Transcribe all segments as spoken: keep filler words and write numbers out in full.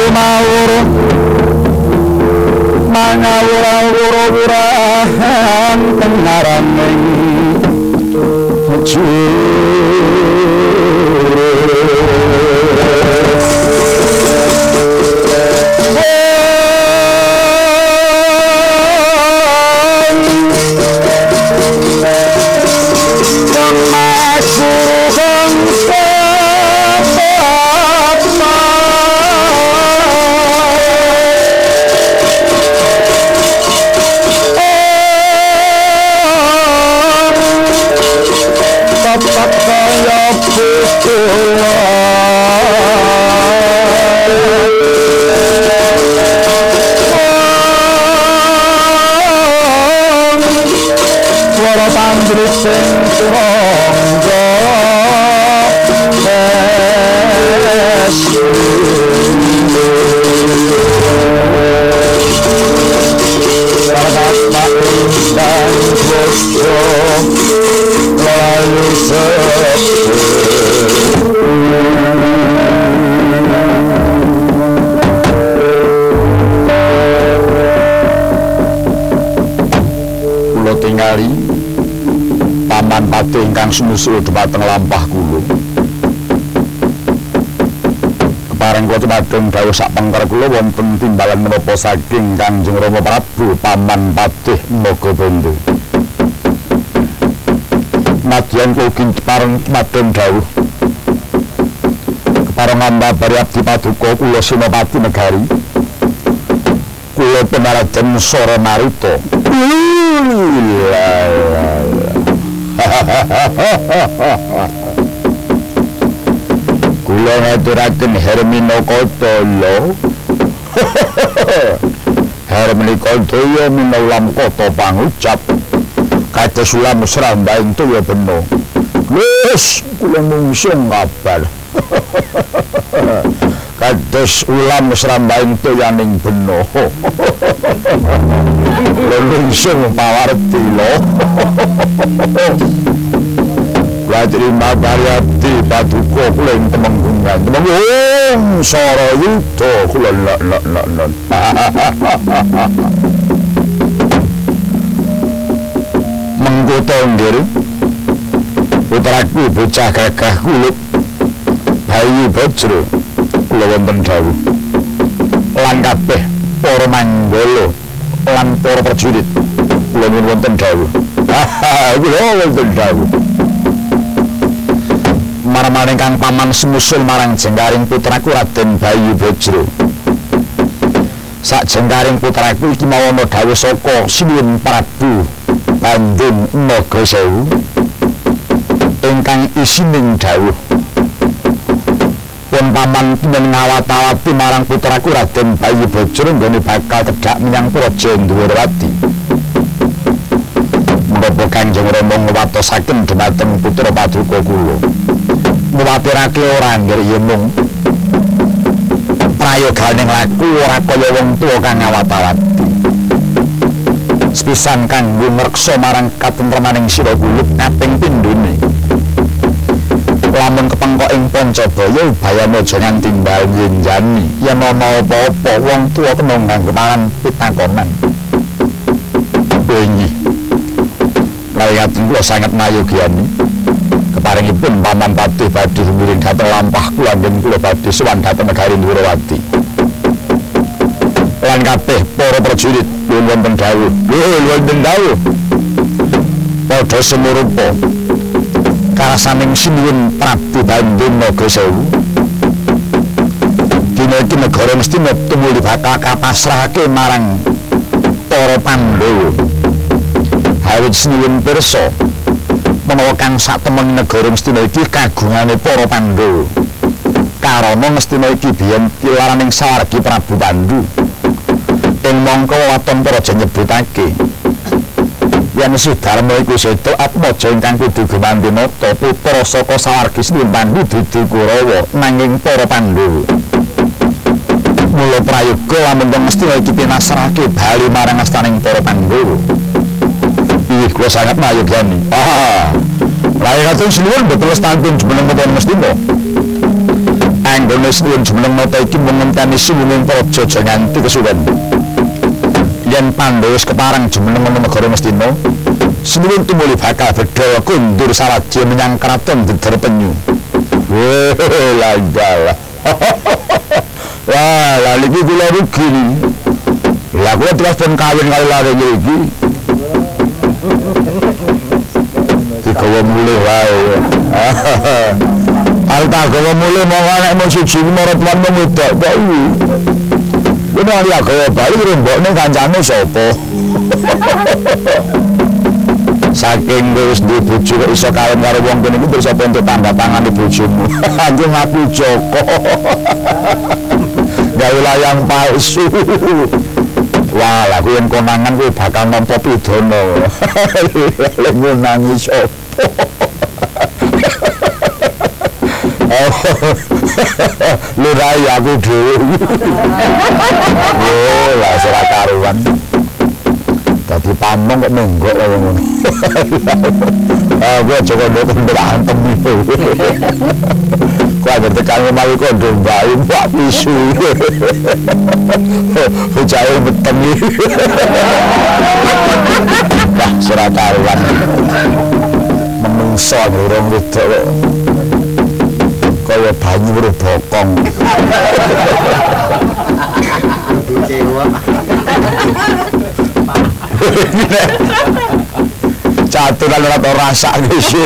sumawur mangawura-wura-wurahan tengaraning sumusul dhumateng lampah kula. Kepareng kula dumateng dawuh sak pengker kula wonten timbalan menapa saking Kanjeng Rama Prabu Paman Patih Nagabandha. Madyan kula ugi kepareng dumateng dawuh kepareng ngambabari abdi paduka kula Senopati Negari. Kula Penarajan Sora Maruta. Kula ngaturaken Hermina Kodala. Hermina Kodala minaulam kota pangucap kados ulam srambaing tuwa bena. Wis kula mungsung kabar. Kados ulam srambaing tuyaning bena. Lungsung pawarti lho. Terima Baryati Paduka kula ing Temenggungan. Temenggung Sarayuda kula lak lak lak lak. Mengkoto nggih. Putraku bocah gagah kulub Bayu Bajra kula wonten dawuh. Lan kabeh para manggala lan para prajurit kula wonten dawuh. Kula wonten dawuh. Marmaning kang paman sumusul marang jengkaring putraku Raden Bayu Bajra. Sak jengkaring putraku iki mawana dawuh saka Sinuwun Prabu Bandung Nagasewu ingkang isining dawuh pun paman pun ngawat-awati marang putraku Raden Bayu Bajra nggone bakal cedhak menyang Praja Ndhuwurwati. Menapa Kanjeng Rama ngwatosaken dhumateng putra paduka kula. Nguwatirake ora nggih yen mung prayoganing laku ora kaya wong tuwa kang ngawat-awati. Sepisan kanggo ngreksa marang katentremaning sira kulub kaping pindhone. Lamun kepengkok ing Pancabaya bayane aja nganti timbal njenjani yen ana apa-apa wong tuwa kena nganggo mangan pitakonan. Bengi. Layaten kula sanget mayogyani. Keparingipun Paman Patih badhe miring dhateng lampah kula nggih kula badhe sowan dhateng negari Ndhuwurwati. Lan kabeh para prajurit wonten dawuh. Lho wonten dawuh. Padha sumurupa karasaning Sinuwun Prabu Bandung Nagasewu. Dina iki negara mesti tumuli bakal kapasrahake marang para Pandhawa. Awit Sinuwun pirsa menawa kang satemene negara Ngastina iki kagungane para Pandhawa. Karana Ngastina iki biyen tilaraning sawargi Prabu Pandu. Ing mangka waton para raja nyebutake yen Sudarma iku sedo Atmaja ingkang kudu gumantinata putra saka sawargi Sinuwun Pandu dudu Kurawa nanging para Pandhawa. Mula prayoga lamun Ngastina iki pinasrahake bali marang astaning para Pandhawa. Ih, kula sangat mayogyani. Ah, lair katun Sinuwun betul stantun jumeneng kota Ngastina. panganggone suwun jumeneng nata iki mung ngenteni suwuning praja aja nganti kesuwen. Yen Pandhawa wis keparang jumeneng ana negara Mestina, suwun tumuli bakal bedhaya kundur saladya menyang kraton Dedher Penyu. Wah, langgala. Wah, lha iki kula rugi. Lah kula terus pun kawin karo lare iki. Dikawa mulih wae. Alta gawa mulih monggo nek mung siji marang tuanmu wedok kok iki. Kuwi ora gawa bali rombokne kancane sapa? Saking wis duwe bojo kok iso kawin karo wong kene iki terus apa entuk tanda tangan bojomu. Anjing aku Joko. Gawe layang palsu. Wah, lah kuwi konangan kuwi bakal nampa pidana. Lek nangis sapa? Lurai aku dhewe. Oh, lah ora karuan. Dadi pamong kok nenggok kaya ngono. Ah, gua coba nonton berantem itu. Gua ada tekan malu kok dombain Pak Pisu. Hujae betem iki. Wah, ora karuan. Menungso urung wedok kok. Kaya banyu urip bokong. Kecewa. Caturan ora tau rasane sih.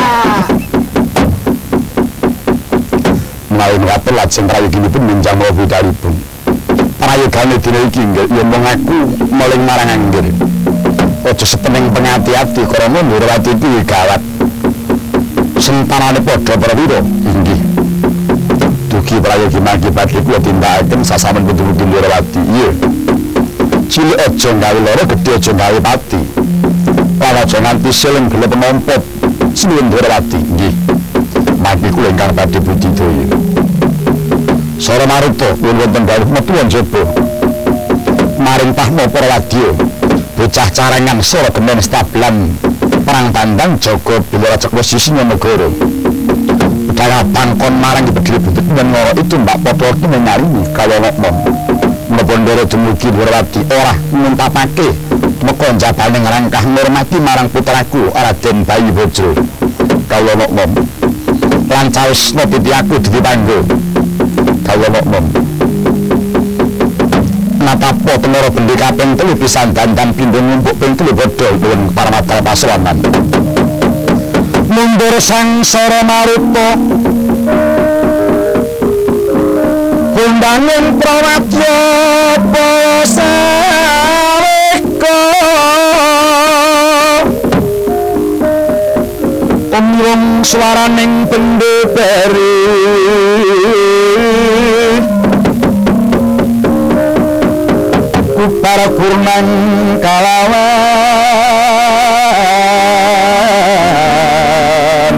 Menawi ngaten lajeng prayoginipun minjang mawa budalipun. Prayogane dina iki nggih yen mung aku maling marang angger. Aja sepeneng pengati-ati krana Ndrawati iki gawat. Sentanane padha prawira inggih. Dugi prayogi magibat iku tindakaken sasamen putu-putu Ndrawati. Iya. Cilik aja gawe lara, gedhe aja gawe pati. Ora aja nganti sileng gelem nompot suwun Ndrawati. Nggih. Mati kula ingkang badhe budidaya. Sora Maruta nuwun wonten dawuh metu njaba. Maring tahma para wadya. Bocah carangan sora gemen stablan perang tandang jaga bela cekwa sisinya negara. Udara pangkon marang bedhil buntut men ngoro itu Mbak Popo iki menyaringi kaya mom. Mepondoro dumugi Ndrawati ora ngumpapake meka jabane ngrangkah ngurmati marang putraku Raden Bayi Wajra. Kaya mom. Lan cawisna titi aku dadi panggo. Kaya mom. Natapo temoro bendi kaping telu pisan dandan pindho ngumpuk ping telu bodho pun paramadal pasraman. Mundur sangsara Maruta. Kundangun prawadya pasareka. Umrung swaraning pendheperi. Para purnang kalawan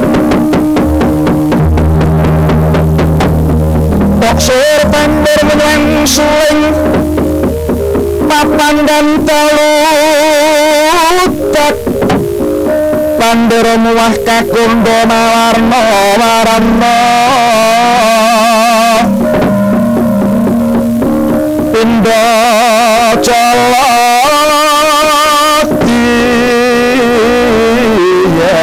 Boksur pandur menyang suling papan dan talutak pandur muah kakundo mawarno warno pindo coloti ya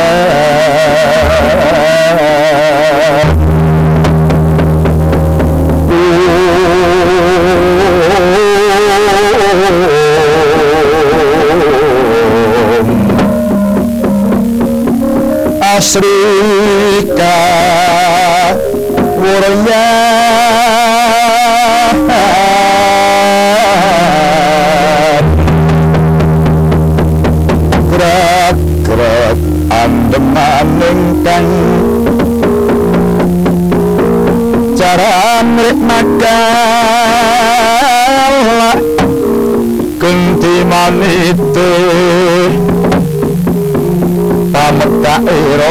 Asrika Wurya gerak-gerak andemaning kang cara mrek makala genti manite pamekaira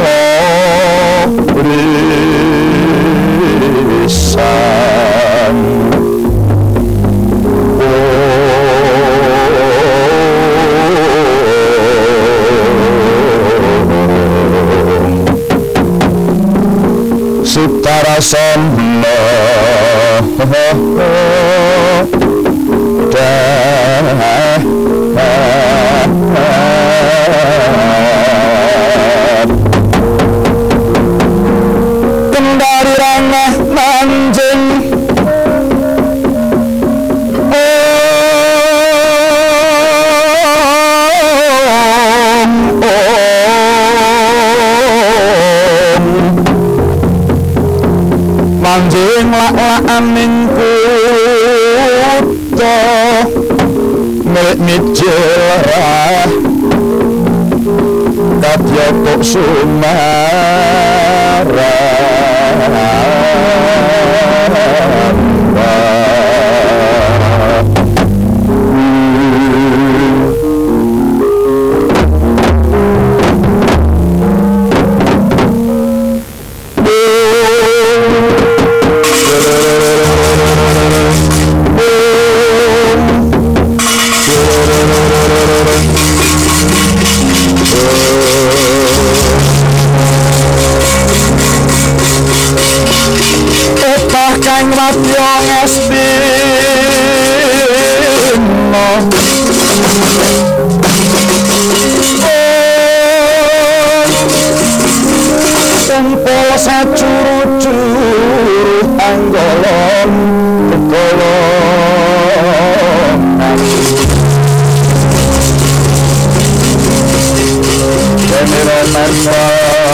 risan Sutara som Kendari ranah manjing manjing lak-lakan ning kutha milik mijil kadya tok sumara kang wadya ngestina tempel sacuru-curu anggolong kekolongan Denira mersa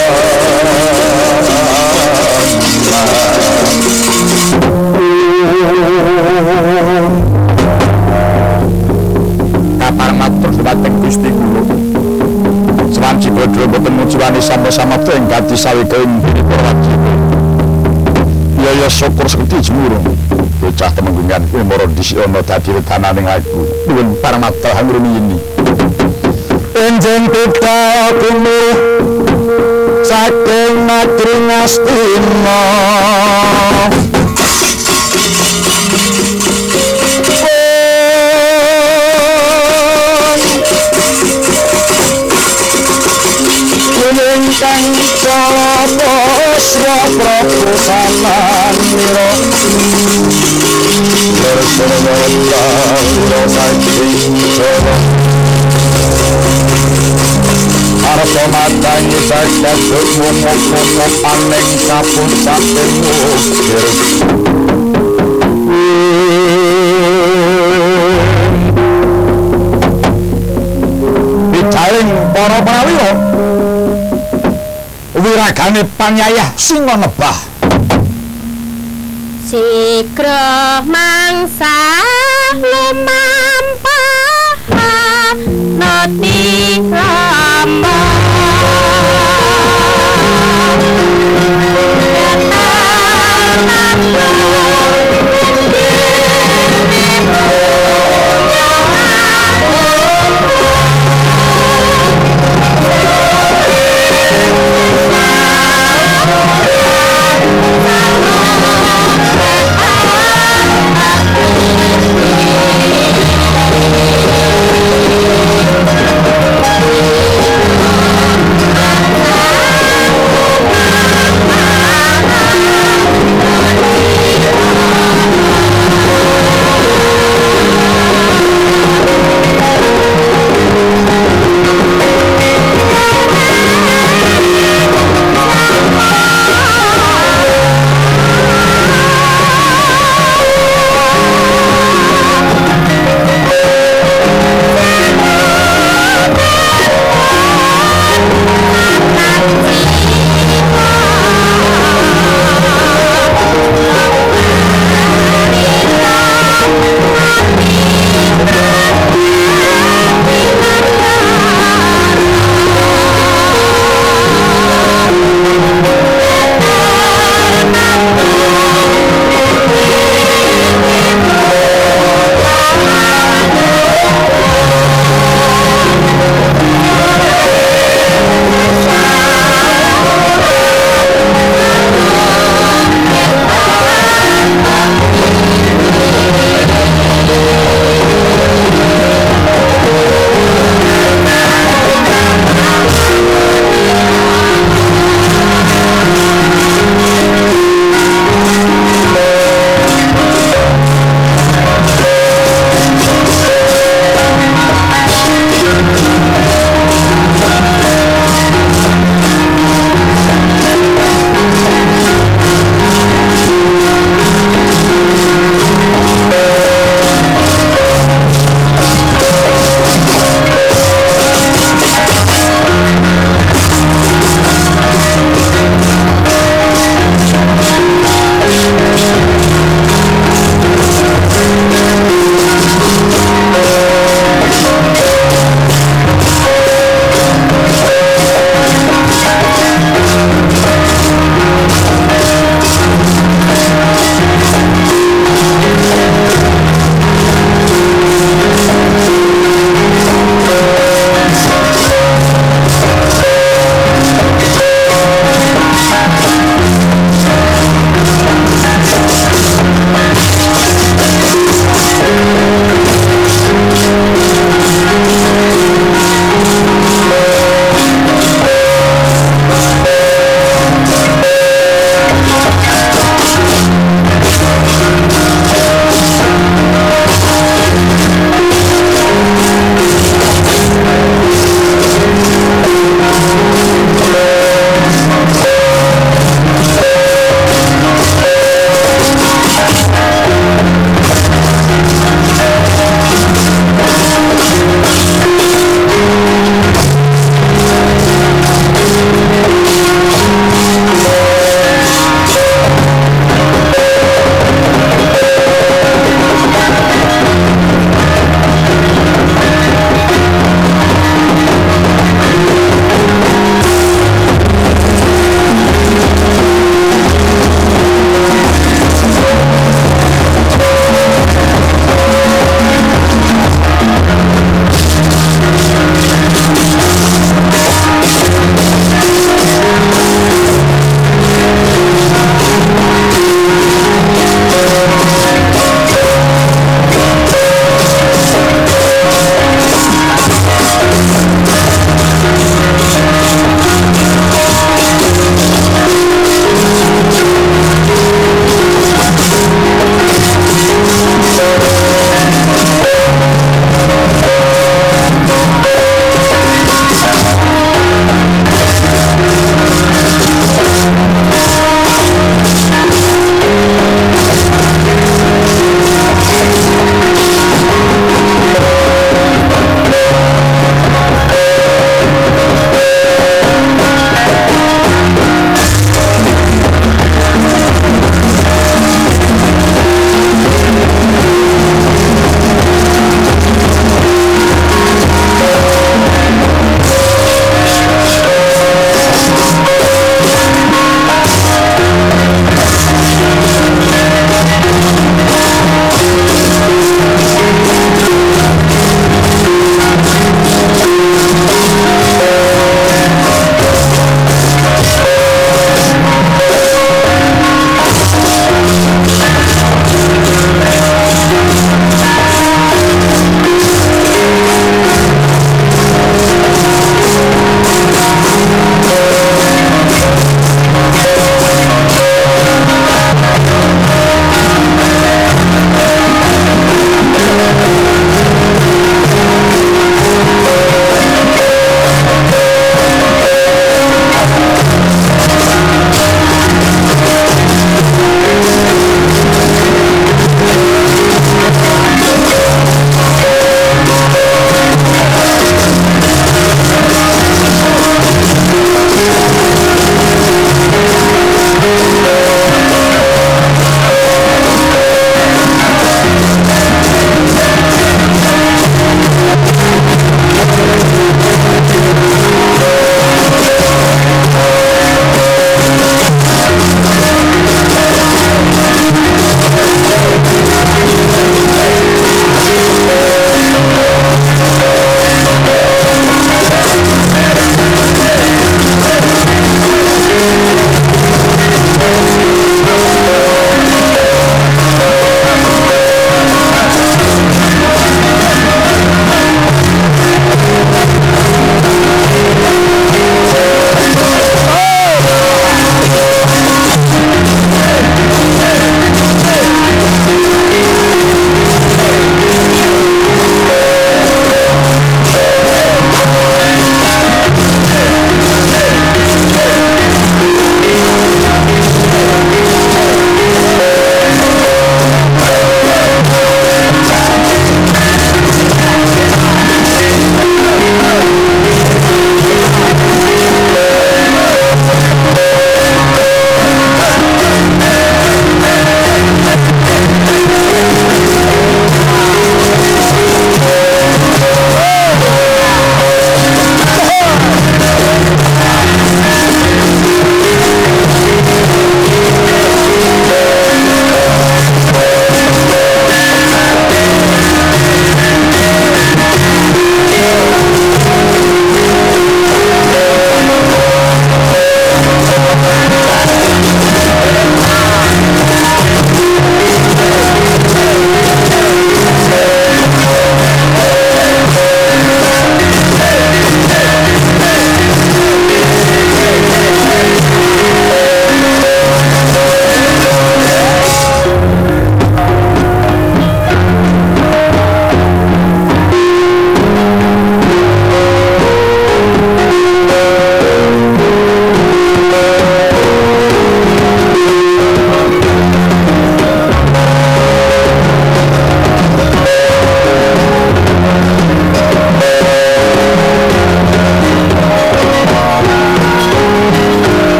kapar matur dhumateng Gusti kula Swanci bodho boten mujuwane sama-sama ing gati sawika ing Purwajiba ya syukur sekti jemurung bocah temenggungan kuwi mara disiono dadi redananing aku nuwun paramata hangrumiyini enjing pita kumur saking Madri Ngastina kang coba prabu samanira bersama saking coba arep matangi saking mumuk-mumuk aneng sapun saking ukir bicaring para prawira wiragane panyayah singa nebah sigra mangsa lumampah nati ramba Thank you.